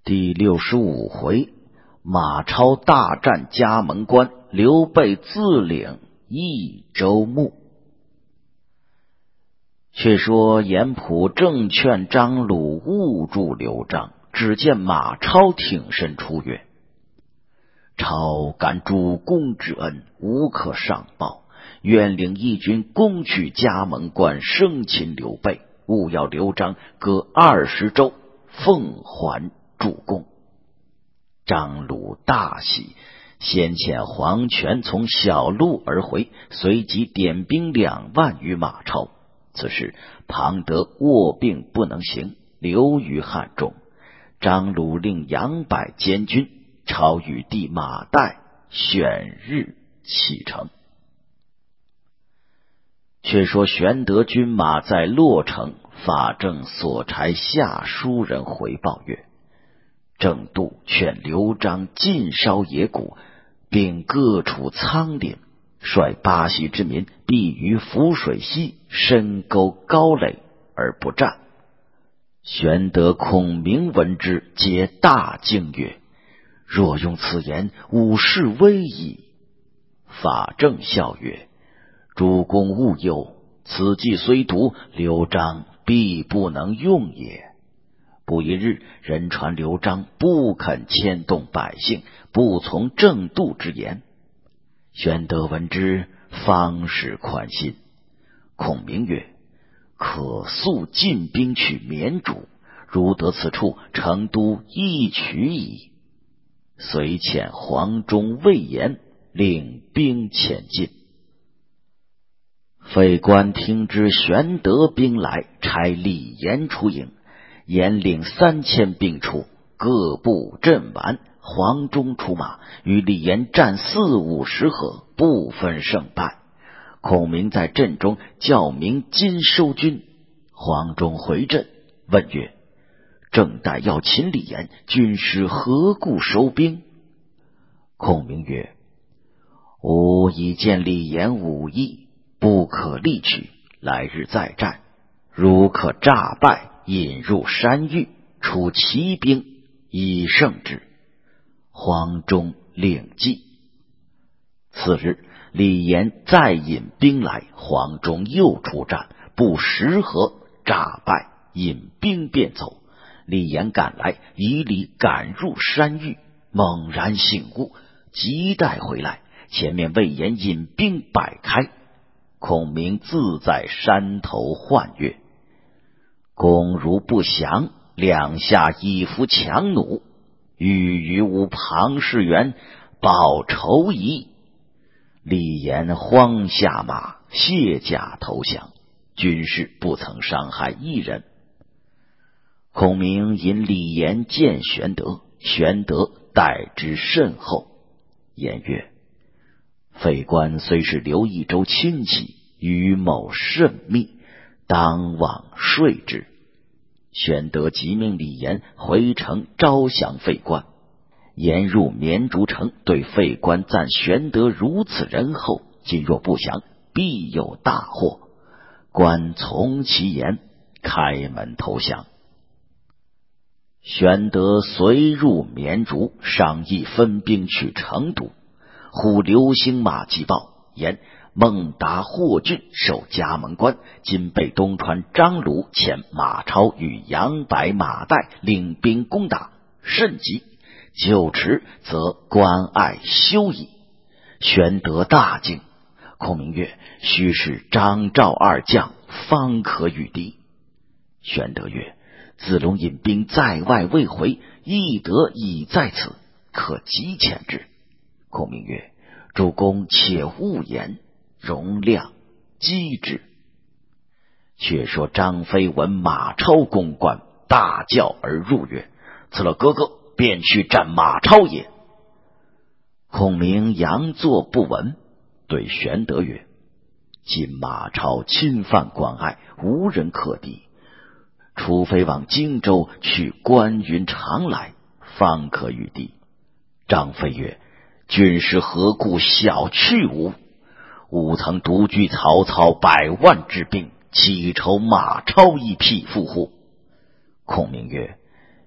第65回，马超大战葭萌关，刘备自领益州牧。却说严普正劝张鲁勿助刘璋，只见马超挺身出曰：超感主公之恩，无可上报，愿领义军攻取葭萌关，生擒刘备，务要刘璋各20州，奉还主公。张鲁大喜，先遣黄权从小路而回，随即点兵2万于马超。此时庞德卧病不能行，留于汉中。张鲁令杨柏监军，超与弟马岱选日启程。却说玄德军马在洛城，法正所差下书人回报曰：郑度劝刘璋尽烧野谷，并各处仓廪，率巴西之民避于涪水溪深沟高垒而不战。玄德、孔明闻之，皆大惊曰：若用此言，吾视危矣。法正笑曰：主公勿忧，此计虽毒，刘璋必不能用也。不一日，人传刘璋不肯牵动百姓，不从郑度之言。玄德闻之，方始宽心。孔明曰：可速进兵取绵竹，如得此处，成都易取矣。遂遣黄忠、魏延领兵前进。费官听知玄德兵来，差李严出营。严领3000兵出，各部阵完。黄忠出马，与李严战40-50合，不分胜败。孔明在阵中叫鸣今收军。黄忠回阵，问曰：正待要擒李严，军师何故收兵？孔明曰：吾已见李严武艺，不可力取，来日再战。如可诈败，引入山域，出骑兵以胜之。黄忠领计。次日，李严再引兵来，黄忠又出战，不10合，诈败，引兵便走。李严赶来，以礼赶入山域，猛然醒悟，急待回来。前面魏延引兵摆开，孔明自在山头唤曰：公如不降，两下以伏强弩，欲与吾庞士元报仇矣。李严慌下马，卸甲投降，军士不曾伤害一人。孔明引李严见玄德，玄德待之甚厚。言曰：费官虽是刘益州亲戚，与某甚密，当往说之。玄德即命李严回城招降费官。严入绵竹城，对费官赞玄德如此仁厚，今若不降，必有大祸。官从其言，开门投降。玄德随入绵竹，商议分兵取成都。忽流星马急报，言孟达、霍峻守葭萌关，今被东川张鲁遣马超与杨柏、马岱领兵攻打，甚急，久迟则关隘休矣。玄德大惊。孔明曰：须是张赵2将，方可与敌。玄德曰：子龙引兵在外未回，翼德已在此，可急遣之。孔明曰：主公且勿言，容量击之。却说张飞闻马超攻关，大叫而入曰：此了哥哥，便去战马超也。孔明佯作不闻，对玄德曰：今马超侵犯关隘，无人可敌，除非往荆州去关云长来，方可与敌。张飞曰：军师何故小觑吾？吾曾独据曹操100万之兵，岂愁马超一匹夫乎？孔明曰：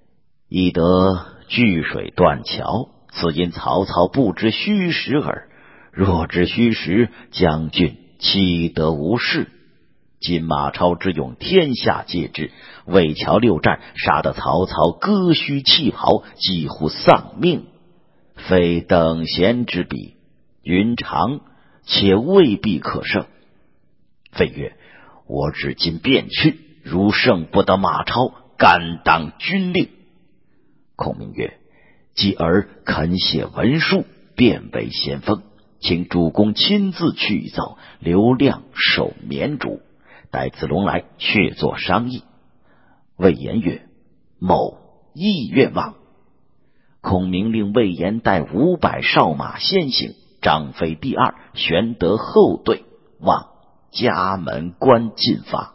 亦得聚水断桥，此因曹操不知虚实耳。若知虚实，将军岂得无事？今马超之勇，天下皆知。魏桥六战，杀得曹操割须弃袍，几乎丧命，非等闲之比，云长且未必可胜。飞曰：我至今便去，如胜不得马超，敢当军令。孔明曰：继而肯写文书，便为先锋，请主公亲自去奏，刘亮守绵竹，待子龙来，却作商议。魏延曰：某亦愿往。孔明令魏延带500哨马先行，张飞第二，玄德后队，往家门关进发。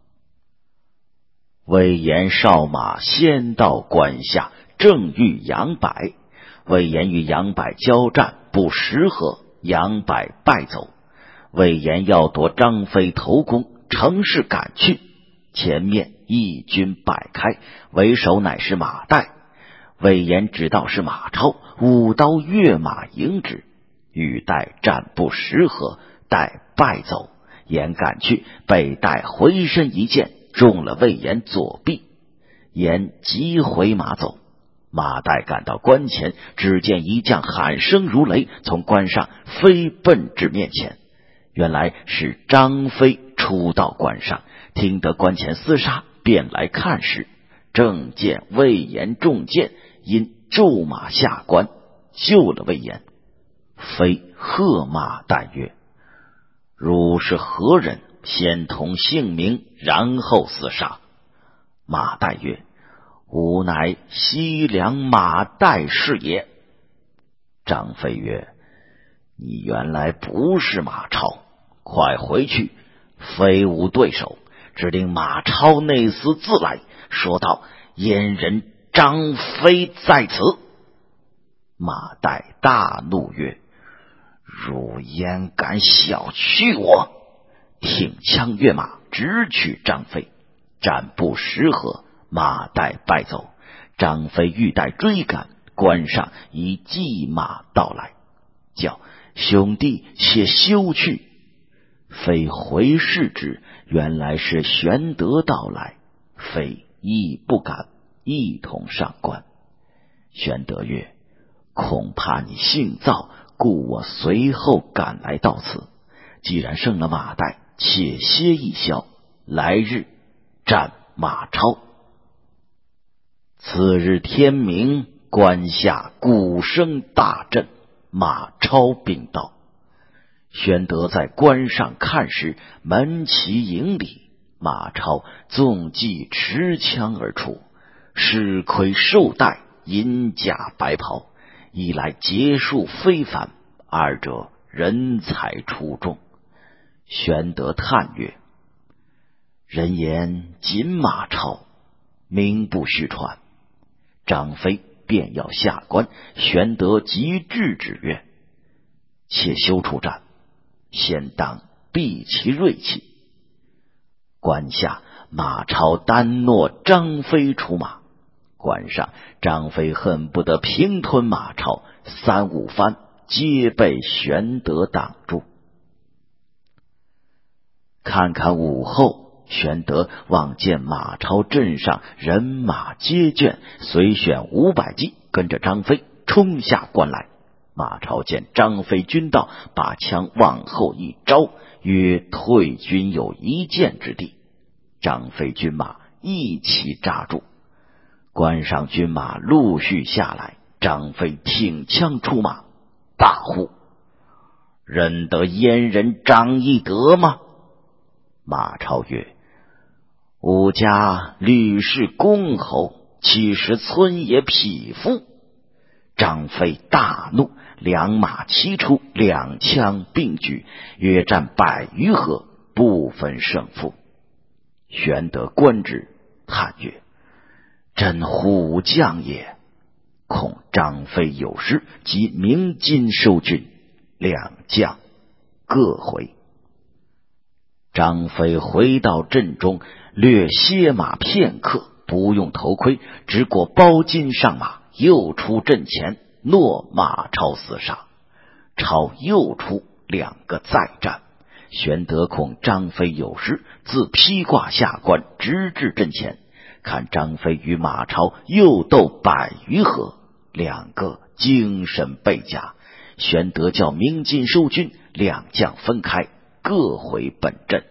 魏延哨马先到关下，正遇杨柏。魏延与杨柏交战不10合，杨柏败走。魏延要夺张飞头功，乘势赶去，前面一军摆开，为首乃是马岱。魏延知道是马超，舞刀跃马迎之，与岱战不10合，岱败走。延赶去，被岱回身一剑中了魏延左臂，延急回马走。马岱赶到关前，只见一将喊声如雷，从关上飞奔至面前。原来是张飞出到关上，听得关前厮杀，便来看时，正见魏延中箭，因骤马下关，救了魏延。飞喝马岱曰：汝是何人？先同姓名，然后厮杀。马岱曰：吾乃西凉马岱是也。张飞曰：你原来不是马超，快回去，非无对手，只令马超内厮自来，说道燕人张飞在此。马岱大怒曰：汝焉敢小觑我！挺枪跃马，直取张飞，战不10合，马岱败走。张飞欲待追赶，关上已骑马到来，叫兄弟且休去。飞回视之，原来是玄德到来，飞亦不敢，一同上关。玄德曰：恐怕你性躁，故我随后赶来到此。既然胜了马岱，且歇一宵，来日战马超。次日天明，关下鼓声大震，马超兵到。玄德在关上看时，门旗迎礼，马超纵骑持枪而出，狮盔绶带，银甲白袍，一来结束非凡，二者人才出众。玄德叹曰：人言锦马超，名不虚传。张飞便要下关，玄德急制止曰：且休出战，先当避其锐气。关下马超单诺张飞出马，关上张飞恨不得平吞马超，3、5番皆被玄德挡住。看看午后，玄德望见马超阵上人马皆倦，随选500骑，跟着张飞冲下关来。马超见张飞军到，把枪往后一招，约退军有1箭之地。张飞军马一齐扎住，关上军马陆续下来。张飞挺枪出马，大呼：认得燕人张翼德吗？马超曰：吾家吕氏公侯，岂是村野匹夫？张飞大怒，两马齐出，2枪并举，约战100余合，不分胜负。玄德观之，叹曰：真虎将也！恐张飞有失，即鸣金收军。2将各回。张飞回到阵中，略歇马片刻， 不用头盔，只裹包巾上马，又出阵前，诺马超厮杀。超又出，两个再战。玄德恐张飞有失，自披挂下关，直至阵前，看张飞与马超又斗100余合，两个精神倍加。玄德叫鸣金收军，两将分开，各回本阵。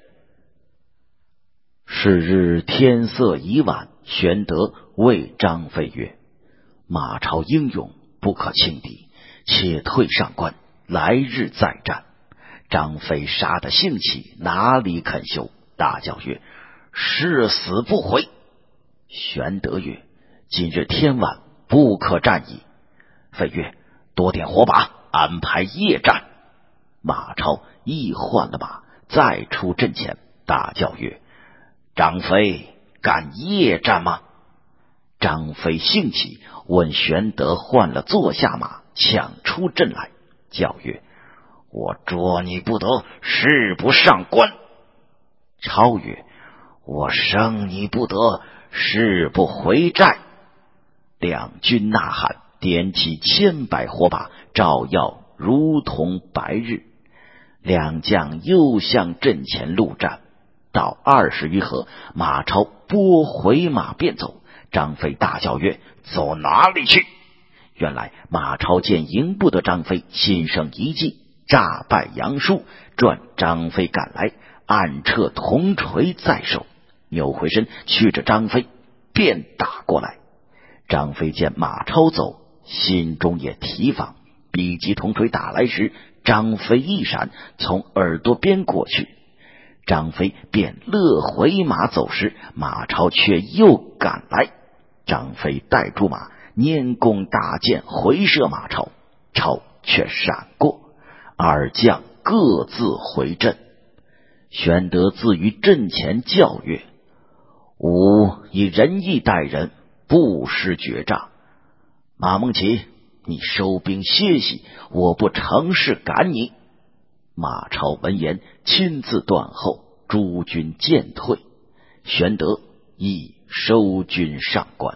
是日天色已晚，玄德谓张飞曰：马超英勇，不可轻敌，且退上关，来日再战。张飞杀得兴起，哪里肯休，大叫曰：誓死不回。玄德曰：今日天晚，不可战矣。飞曰：多点火把，安排夜战。马超亦换了马，再出阵前，大叫曰：张飞敢夜战吗？张飞兴起，问玄德换了坐下马，抢出阵来，叫曰：我捉你不得，誓不上关。超曰：我生你不得，誓不回寨。两军呐喊，点起千百火把，照耀如同白日。两将又向阵前路战，到20余合，马超拨回马便走。张飞大叫曰：走哪里去？原来马超见赢不得张飞，心生一计，诈败杨叔，转张飞赶来，暗撤铜锤在手，扭回身去着张飞，便打过来。张飞见马超走，心中也提防，比及铜锤打来时，张飞一闪，从耳朵边过去。张飞便勒回马走时，马超却又赶来。张飞带住马，拈弓搭箭回射马超，超却闪过，二将各自回阵。玄德自于阵前叫曰：吾以仁义待人，不失决诈。马孟起，你收兵歇息，我不乘势赶你。马超闻言，亲自断后，诸军渐退。玄德亦收军上关。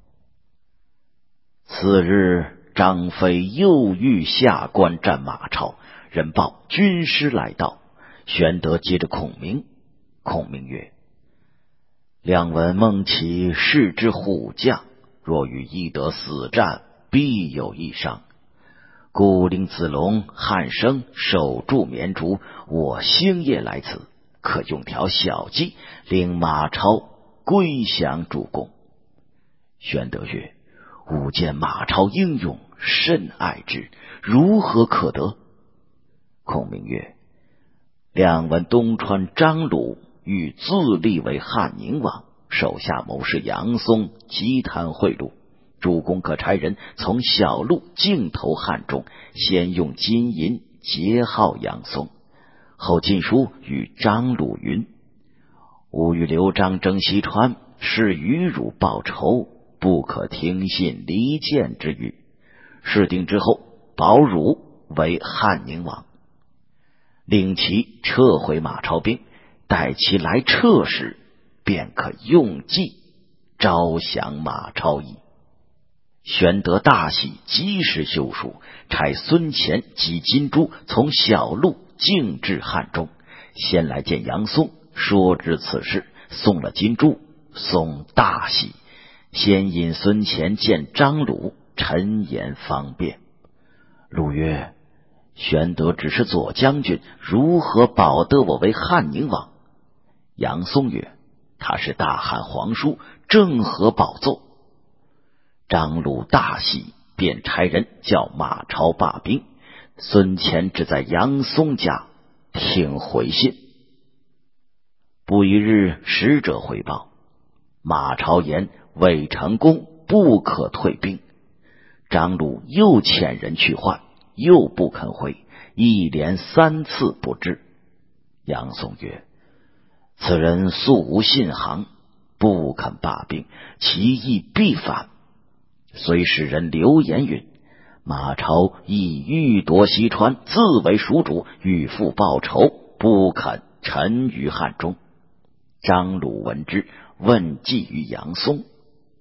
次日，张飞又欲下关战马超，人报军师来到。玄德接着孔明，孔明曰：亮闻孟起是之虎将，若与翼德死战，必有一伤。故令子龙、汉升守住绵竹，我星夜来此，可用条小计，令马超归降主公。玄德曰：吾见马超英勇，甚爱之，如何可得？孔明曰：亮闻东川张鲁欲自立为汉宁王，手下谋士杨松急贪贿赂，主公可差人从小路径投汉中，先用金银结号杨松，后进书与张鲁云：吾与刘璋争西川，是与汝报仇，不可听信离间之语。事定之后，保汝为汉宁王，令其撤回马超兵，待其来撤时，便可用计招降马超矣。玄德大喜，及时修书，差孙乾及金珠从小路径至汉中，先来见杨松，说知此事。送了金珠，松大喜，先引孙乾见张鲁，陈言方便。鲁曰：玄德只是左将军，如何保得我为汉宁王？杨松曰：他是大汉皇叔，正合宝奏。张鲁大喜，便差人叫马超罢兵。孙乾只在杨松家听回信。不一日，使者回报，马超言未成功，不可退兵。张鲁又遣人去唤，又不肯回，一连3次不至。杨松曰：此人素无信行，不肯罢兵，其意必反。虽使人流言云：马超亦欲夺西川，自为蜀主，欲复报仇，不肯沉于汉中。张鲁闻之，问计于杨松。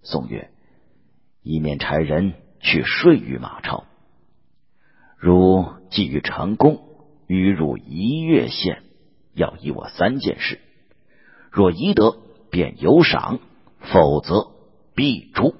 宋曰：一面差人去说与马超，如既欲成功，欲入1月县，要依我3件事，若宜得，便有赏，否则必诛。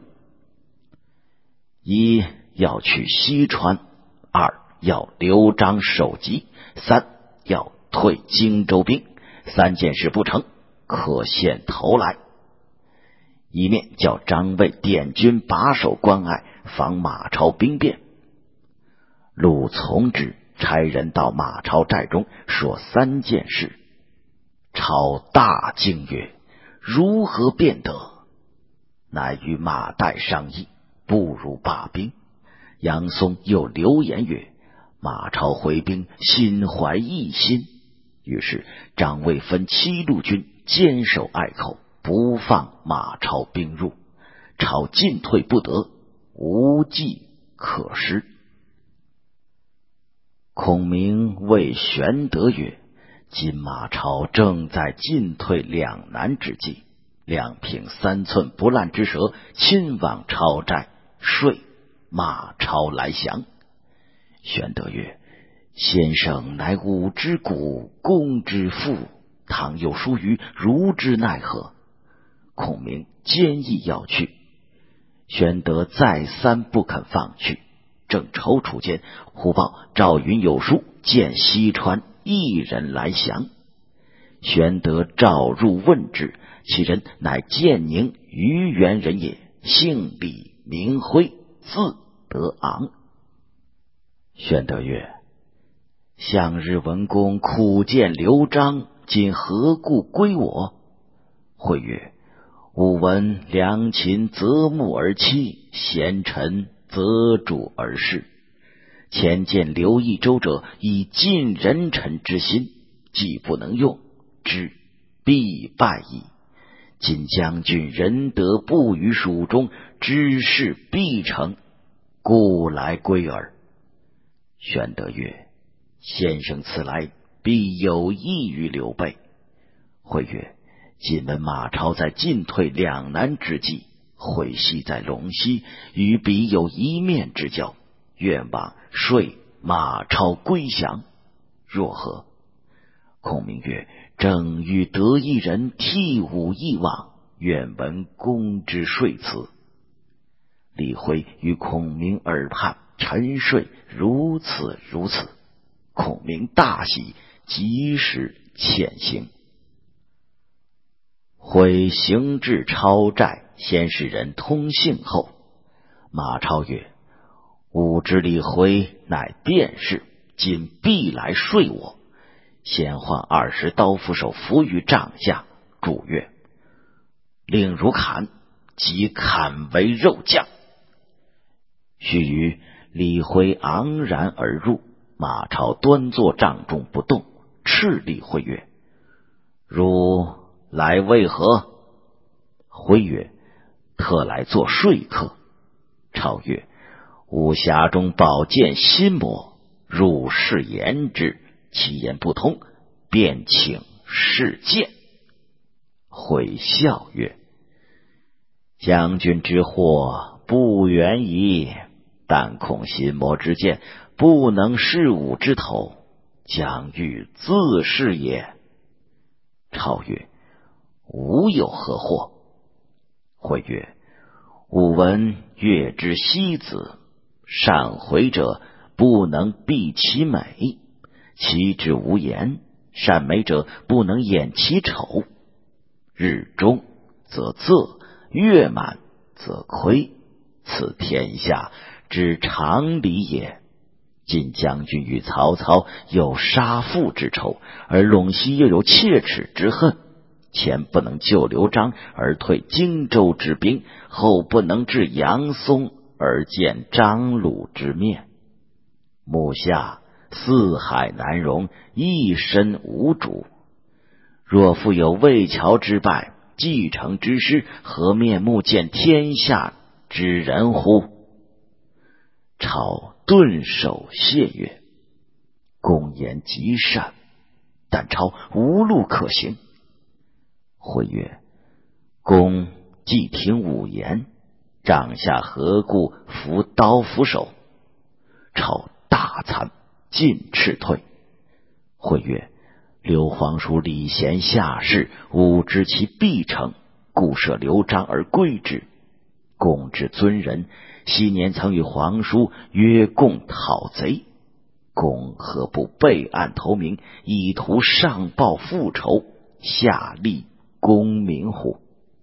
一要去西川，2要刘璋首级，3要退荆州兵，3件事不成，可献头来。一面叫张卫点军把守关隘，防马超兵变。陆从之差人到马超寨中说3件事。超大惊曰：如何变得？乃与马岱商议，不如罢兵。杨松又流言曰：马超回兵，心怀异心。于是张卫分7路军坚守隘口，不放马超兵入。超进退不得，无计可施。孔明谓玄德曰：今马超正在进退两难之际，两凭3寸不烂之舌，亲往超寨，说马超来降。玄德曰：先生乃武之谷，公之父，倘有疏虞，如之奈何？孔明坚意要去，玄德再三不肯放去。正踌躇间，忽报赵云有书，见西川一人来降。玄德召入问之，其人乃建宁虞原人也，姓李，名辉，字德昂。玄德曰：向日文公苦见刘璋，今何故归我？辉曰：吾闻良禽择木而栖，贤臣择主而事。前见刘益州者，以尽人臣之心，既不能用之，必败矣。今将军仁德不于蜀中，知事必成，故来归耳。玄德曰：先生此来，必有益于刘备。辉曰：今闻马超在进退两难之际，会系在陇西，与彼有一面之交，愿望说马超归降，若何？孔明曰：正欲得一人替吾一望，愿闻公之说辞。李辉与孔明耳畔沉睡，如此如此。孔明大喜，及时遣行。辉行至超寨，先使人通信后。马超曰：吾知李辉乃辩士，今必来说我。先唤20刀斧手伏于帐下，祝曰：令如砍，即砍为肉酱。须臾，李辉昂然而入，马超端坐帐中不动，斥李辉曰：汝来为何？辉曰：特来做说客。超曰：吾匣中宝剑心魔，汝是言之，其言不通，便请示剑。辉笑曰：将军之祸不远矣，但恐心魔之剑不能视吾之头，将欲自是也。超曰：吾有何祸？辉曰：吾闻月之西子，善回者不能避其美，其之无言；善美者不能掩其丑。日中则仄，月满则亏，此天下之常理也。今将军与曹操有杀父之仇，而陇西又有切齿之恨，前不能救刘璋而退荆州之兵，后不能治杨松而见张鲁之面。目下四海难容，一身无主。若复有魏桥之败，继承之师，何面目见天下之人乎？超顿首谢曰：公言极善，但超无路可行。辉曰：公既听吾言， 帐下何故扶刀扶手？朝大惭，尽斥退。会曰：刘皇叔礼贤下士，吾知其必成，故赦刘璋而归之。公之尊人，昔年曾与皇叔约共讨贼，公何不备案投明，以图上报复仇，下利公民乎？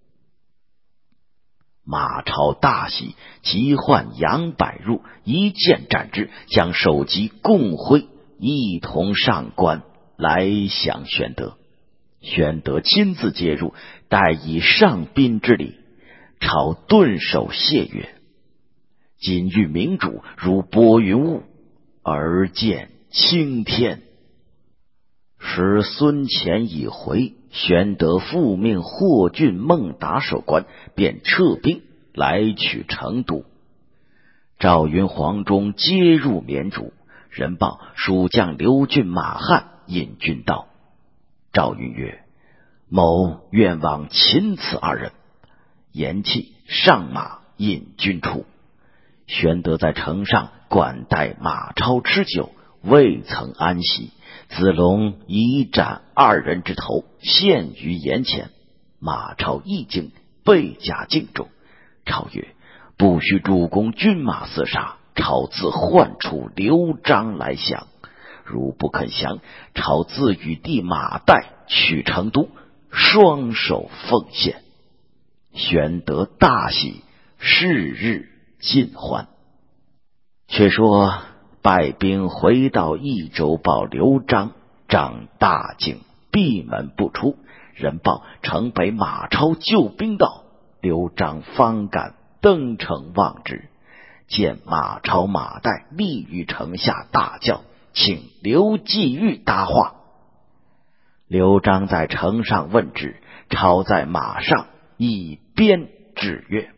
马超大喜，即唤杨百入，一剑斩之，将首级共挥，一同上官来降玄德。玄德亲自接入，待以上宾之礼。超顿首谢曰：今遇明主，如拨云雾，而见青天。时孙乾已回，玄德复命霍峻、孟达守关，便撤兵来取成都。赵云、黄忠皆入绵竹，人报蜀将刘俊、马汉引军到。赵云曰：某愿往擒此二人。言讫，上马引军出。玄德在城上管待马超吃酒，未曾安息。子龙已斩二人之头，献于眼前。马超一惊，倍加敬重。超曰：不许主公军马厮杀，超自唤出刘璋来降。如不肯降，超自与弟马岱取成都，双手奉献。玄德大喜，是日尽欢。却说败兵回到益州，报刘璋，张大惊，闭门不出。人报城北马超救兵到，刘璋方敢登城望之，见马超、马岱立于城下，大叫：请刘季玉答话。刘璋在城上问之，超在马上一鞭指曰：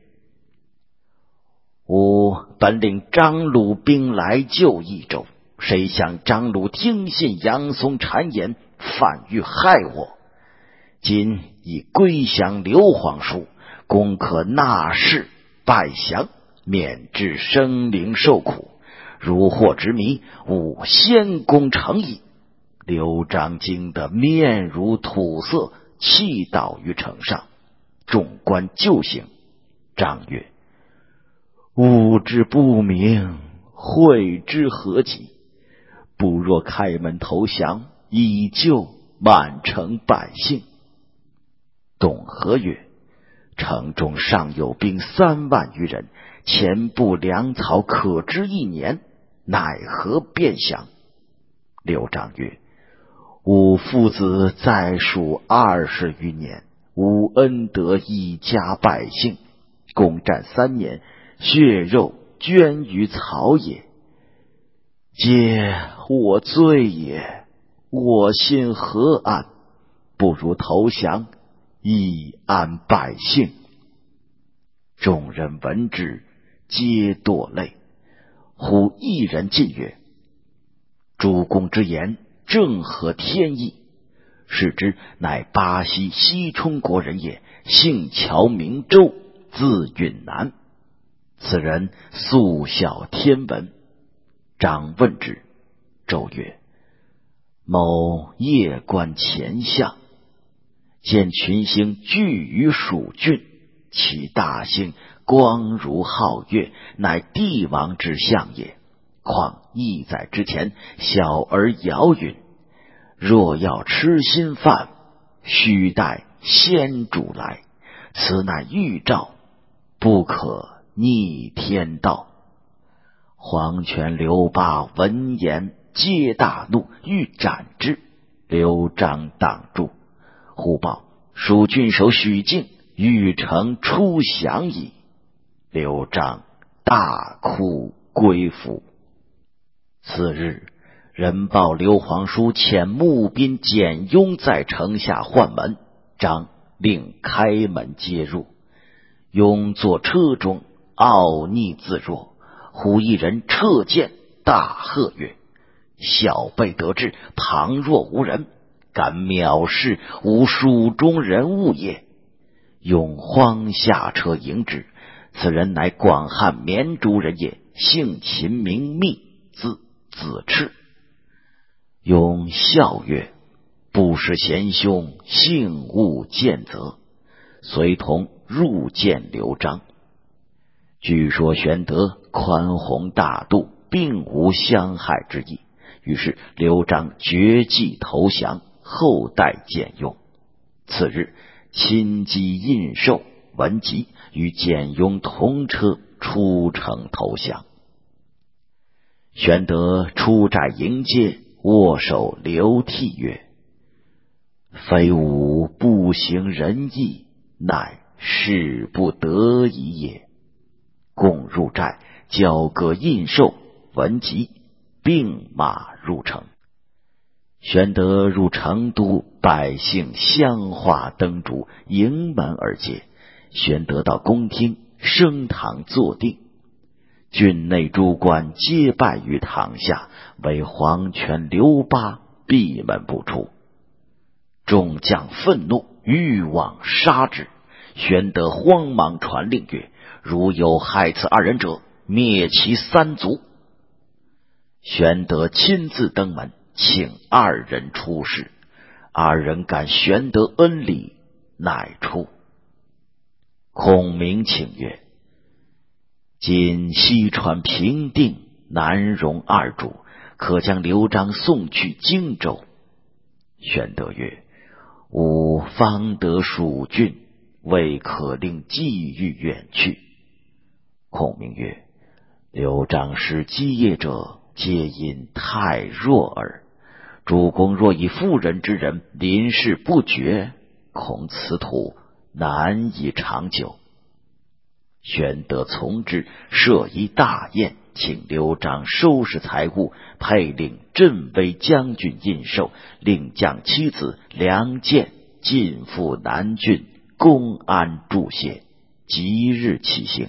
吾本领张鲁兵来救益州，谁想张鲁听信杨松谗言，反欲害我。今已归降刘皇叔，公可纳事拜降，免致生灵受苦。如获执迷，吾先攻城矣。刘璋惊得面如土色，气倒于城上。众官救醒。张曰：吾之不明，会之何及？不若开门投降，以救满城百姓。董和曰：城中尚有兵3万余人，前部粮草可支1年，奈何便降？刘璋曰：吾父子在蜀20余年，无恩德一家百姓，攻战3年，血肉捐于草野，皆我罪也。我心何安？不如投降，以安百姓。众人闻之，皆堕泪。忽一人进曰：主公之言正合天意。视之，乃巴西西充国人也，姓乔，名周，字允南。此人素晓天文。张问之，周曰：某夜观前相，见群星聚于蜀郡，其大星光如皓月，乃帝王之相也。况1载之前，小儿遥允，若要吃新饭，须待先主来，此乃预兆，不可逆天道。黄权、刘巴闻言皆大怒，欲斩之。刘璋挡住。忽报蜀郡守许靖欲城出降矣。刘璋大哭归府。次日，人报刘皇叔遣募兵简雍在城下唤门，张令开门接入。雍坐车中，傲睨自若。忽一人掣剑，大喝曰：小辈得志，旁若无人，敢藐视吾蜀中人物也。雍慌下车迎之， 此人乃广汉绵竹人也，姓秦名密，字子赤。雍笑曰：不识贤兄，幸勿见责。随同入见刘璋。据说玄德宽宏大度，并无相害之意，于是刘璋绝迹投降，后代简雍。次日，亲击印绶、文集与简雍同车出城投降。玄德出寨迎接，握手流涕曰：非吾不行仁义，乃事不得已也。共入寨，交割印绶、文集，并马入城。玄德入成都，百姓香花灯烛，迎门而接。玄德到宫厅，升堂坐定。郡内诸官皆拜于堂下，唯黄权、刘巴闭门不出。众将愤怒，欲往杀之。玄德慌忙传令曰：如有害此二人者，灭其三族。玄德亲自登门，请二人出示。二人感玄德恩礼，乃出。孔明请曰：今西川平定，南容二主，可将刘璋送去荆州。玄德曰：吾方得蜀郡，未可令纪豫远去。孔明曰：刘璋使基业者，皆因太弱耳。主公若以妇人之仁，临事不决，恐此土难以长久。玄德从之，设一大宴，请刘璋收拾财物，配领镇威将军印绶，令将妻子梁建进赴南郡，公安注解，即日起行。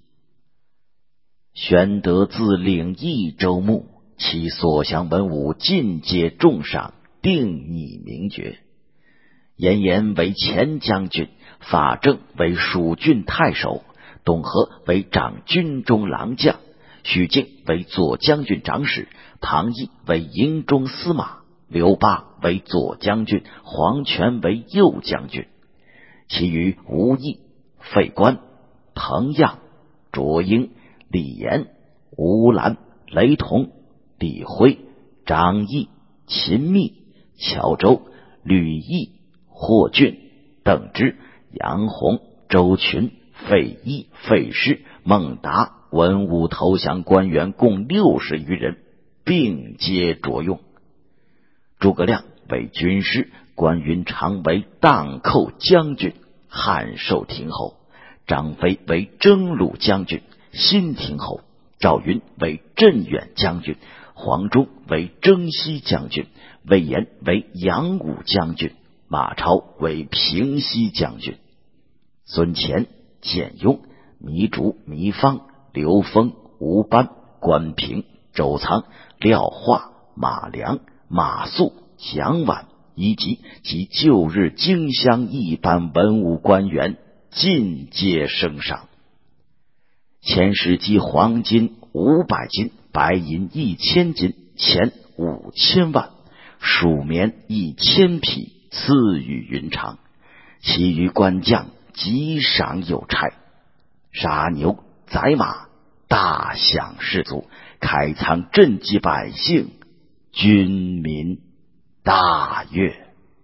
玄德自领益州牧，其所降文武尽皆重赏，定拟名爵。严颜为前将军，法正为蜀郡太守，董和为掌军中郎将，许靖为左将军长史，庞毅为营中司马，刘巴为左将军，黄权为右将军。其余吴懿、费观、彭样、卓英、李严、吴兰、雷同、李辉、张毅、秦密、乔州、吕毅、霍峻、邓芝、杨洪、周群、费祎、费诗、孟达文武投降官员共60余人，并皆着用。诸葛亮为军师，关云长为荡寇将军、汉寿亭侯，张飞为征虏将军、新亭侯，赵云为镇远将军，黄忠为征西将军，魏延为扬武将军，马超为平西将军。孙乾、简雍、糜竺、糜芳、刘封、吴班、关平、周仓、廖化、马良、马谡、蒋琬以及其旧日荆襄一般文武官员，尽皆升赏。遣使击黄金500斤，白银1000斤，钱5000万，蜀棉1000匹，赐予云长。其余官将极赏有差，杀牛宰马，大享士卒，开仓赈济百姓，军民大悦。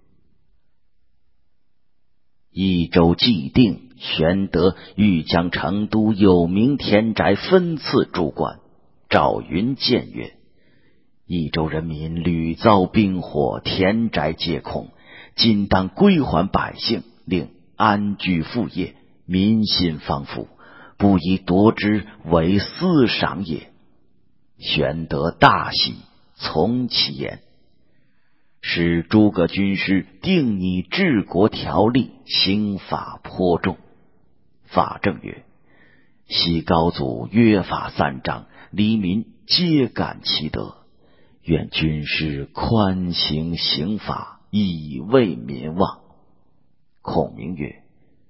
益州既定，玄德欲将成都有名田宅分赐诸官。赵云谏曰：益州人民屡遭兵祸，田宅皆空，今当归还百姓，令安居副业，民心方复，不以夺之为私赏也。玄德大喜，从其言。使诸葛军师定拟治国条例，刑法颇重。法正曰：昔高祖约法3章，黎民皆感其德，愿军师宽刑刑法，以慰民望。孔明曰：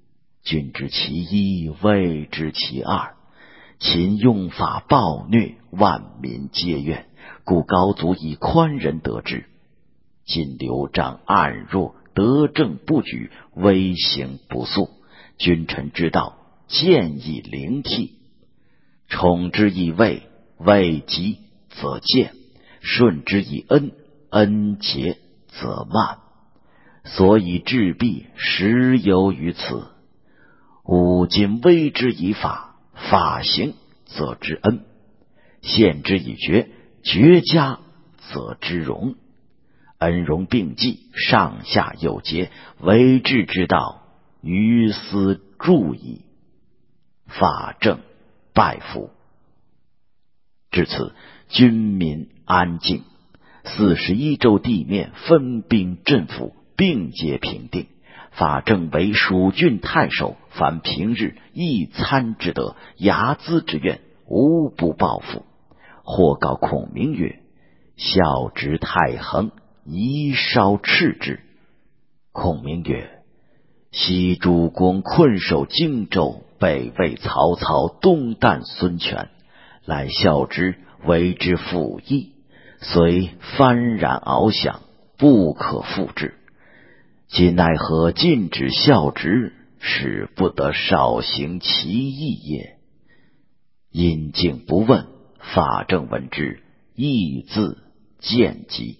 君知其一，未知其二。秦用法暴虐，万民皆怨，故高祖以宽仁得之。今刘璋暗弱，德政不举，威行不肃，君臣之道，见以灵替。宠之以位，位极则贱；顺之以恩，恩竭则慢。所以治弊，实由于此。吾今威之以法，法行则之恩；宪之以爵，爵加则之荣。恩荣并济，上下有节，为治之道，于斯助矣。法正拜服。至此，军民安静，41州地面分兵镇抚，并皆平定。法正为蜀郡太守，凡平日一餐之德，睚眦之怨，无不报复。或告孔明曰：孝直太衡，宜稍斥之。孔明曰：昔主公困守荆州，北魏曹操，东旦孙权，乃孝直为之辅翼，虽幡然翱翔，不可复制。今奈何禁止孝直，使不得少行其义也。因敬不问，法正闻之，亦自见疾。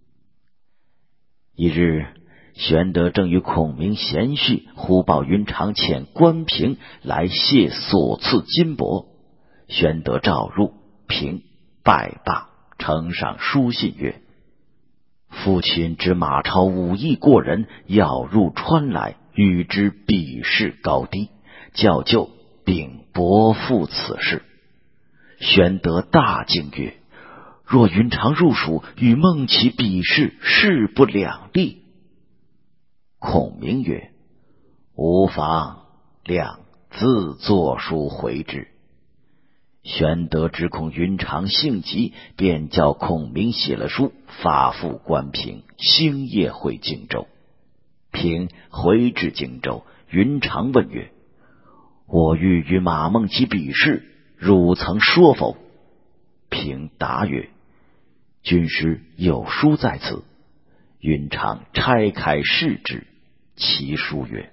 一日，玄德正与孔明闲叙，忽报云长遣关平来谢所赐金帛。玄德召入，平拜罢，呈上书信曰：父亲知马超武艺过人，要入川来，与之比试高低，教就并驳复此事。玄德大惊曰：若云长入蜀，与孟起比试，势不两立。孔明曰：无妨，谅自作书回之。玄德知恐云长性急，便叫孔明写了书，发付关平，星夜回荆州。平回至荆州，云长问曰：我欲与马孟起比试，汝曾说否？平答曰：军师有书在此。云长拆开视之，其书曰：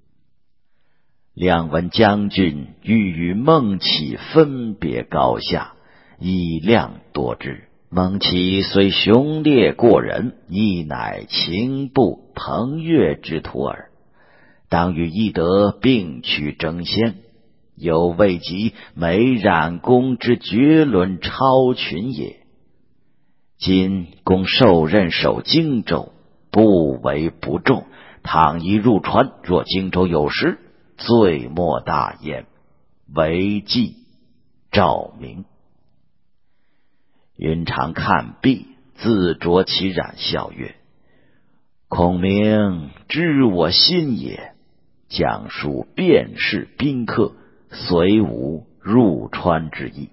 亮闻将军欲与孟起分别高下，以亮多之。孟起虽雄烈过人，亦乃秦部彭越之徒耳。当与翼德并驱争先，有未及美冉公之绝伦超群也。今公受任守荆州，不为不重，倘一入川，若荆州有失，罪莫大焉，为计赵明。云长看毕，自着其染，笑曰：孔明知我心也，讲述便是宾客，虽无入川之意。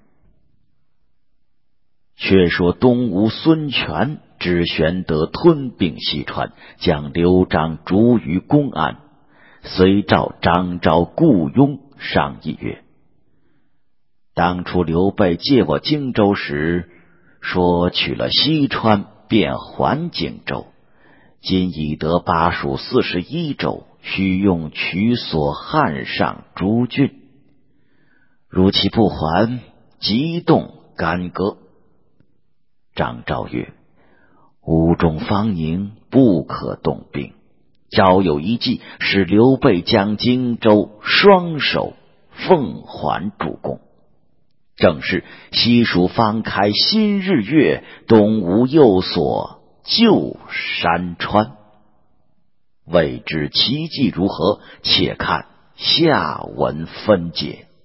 却说东吴孙权知玄德吞并西川，将刘璋逐于公安，遂召张昭、顾雍商议曰：当初刘备借我荆州时，说取了西川便还荆州，今已得巴蜀41州，须用取所汉上诸郡。如其不还，即动干戈。张昭曰：吴中方宁，不可动兵。昭有一计，使刘备将荆州双手奉还主公。正是西蜀方开新日月，东吴右锁旧山川。未知其计如何，且看下文分解。